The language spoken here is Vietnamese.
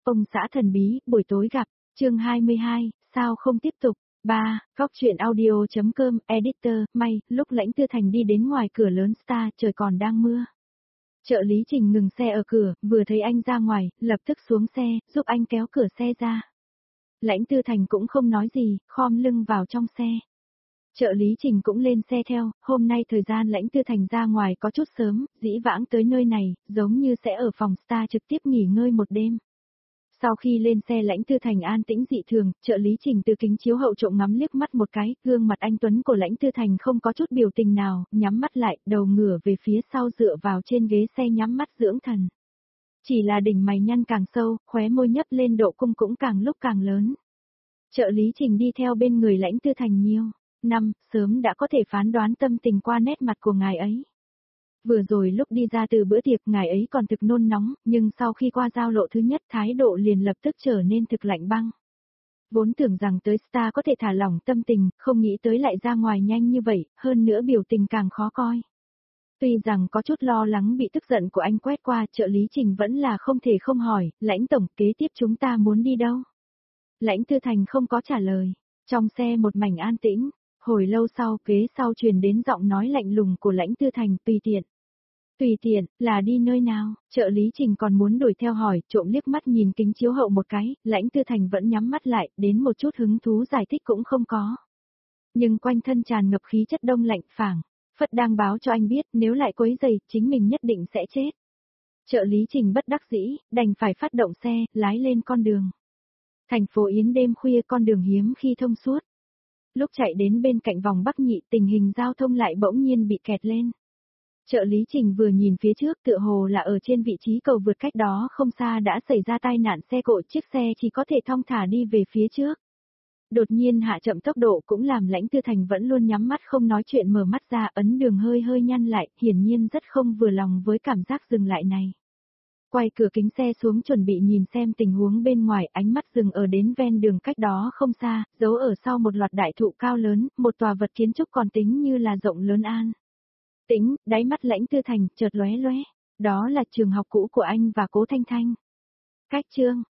Ông xã thần bí, buổi tối gặp, chương 22, sao không tiếp tục? 3. Góc truyện audio.com, editor, may, lúc Lãnh Tư Thành đi đến ngoài cửa lớn Star, trời còn đang mưa. Trợ lý Trình ngừng xe ở cửa, vừa thấy anh ra ngoài, lập tức xuống xe, giúp anh kéo cửa xe ra. Lãnh Tư Thành cũng không nói gì, khom lưng vào trong xe. Trợ lý Trình cũng lên xe theo, hôm nay thời gian Lãnh Tư Thành ra ngoài có chút sớm, dĩ vãng tới nơi này, giống như sẽ ở phòng Star trực tiếp nghỉ ngơi một đêm. Sau khi lên xe Lãnh Tư Thành an tĩnh dị thường, trợ lý Trình từ kính chiếu hậu trộm ngắm liếc mắt một cái, gương mặt anh tuấn của Lãnh Tư Thành không có chút biểu tình nào, nhắm mắt lại, đầu ngửa về phía sau dựa vào trên ghế xe nhắm mắt dưỡng thần. Chỉ là đỉnh mày nhăn càng sâu, khóe môi nhấp lên độ cung cũng càng lúc càng lớn. Trợ lý Trình đi theo bên người Lãnh Tư Thành nhiều năm, sớm đã có thể phán đoán tâm tình qua nét mặt của ngài ấy. Vừa rồi lúc đi ra từ bữa tiệc ngài ấy còn thực nôn nóng, nhưng sau khi qua giao lộ thứ nhất thái độ liền lập tức trở nên thực lạnh băng. Vốn tưởng rằng tới Star có thể thả lỏng tâm tình, không nghĩ tới lại ra ngoài nhanh như vậy, hơn nữa biểu tình càng khó coi. Tuy rằng có chút lo lắng bị tức giận của anh quét qua, trợ lý Trình vẫn là không thể không hỏi, Lãnh tổng kế tiếp chúng ta muốn đi đâu? Lãnh Tư Thành không có trả lời, trong xe một mảnh an tĩnh. Hồi lâu sau, kế sau truyền đến giọng nói lạnh lùng của Lãnh Tư Thành, tùy tiện. Tùy tiện, là đi nơi nào? Trợ lý Trình còn muốn đuổi theo hỏi, trộm liếc mắt nhìn kính chiếu hậu một cái, Lãnh Tư Thành vẫn nhắm mắt lại, đến một chút hứng thú giải thích cũng không có. Nhưng quanh thân tràn ngập khí chất đông lạnh phảng, phất đang báo cho anh biết nếu lại quấy rầy, chính mình nhất định sẽ chết. Trợ lý Trình bất đắc dĩ, đành phải phát động xe, lái lên con đường. Thành phố Yến đêm khuya con đường hiếm khi thông suốt. Lúc chạy đến bên cạnh vòng Bắc Nhị tình hình giao thông lại bỗng nhiên bị kẹt lên. Trợ lý Trình vừa nhìn phía trước tựa hồ là ở trên vị trí cầu vượt cách đó không xa đã xảy ra tai nạn xe cộ, chiếc xe chỉ có thể thong thả đi về phía trước. Đột nhiên hạ chậm tốc độ cũng làm Lãnh Tư Thành vẫn luôn nhắm mắt không nói chuyện mở mắt ra, ấn đường hơi hơi nhăn lại, hiển nhiên rất không vừa lòng với cảm giác dừng lại này. Quay cửa kính xe xuống chuẩn bị nhìn xem tình huống bên ngoài, ánh mắt dừng ở đến ven đường cách đó không xa, giấu ở sau một loạt đại thụ cao lớn, một tòa vật kiến trúc còn tính như là rộng lớn an. Tĩnh, đáy mắt Lãnh Tư Thành chợt lóe lóe, đó là trường học cũ của anh và Cố Thanh Thanh. Cách chương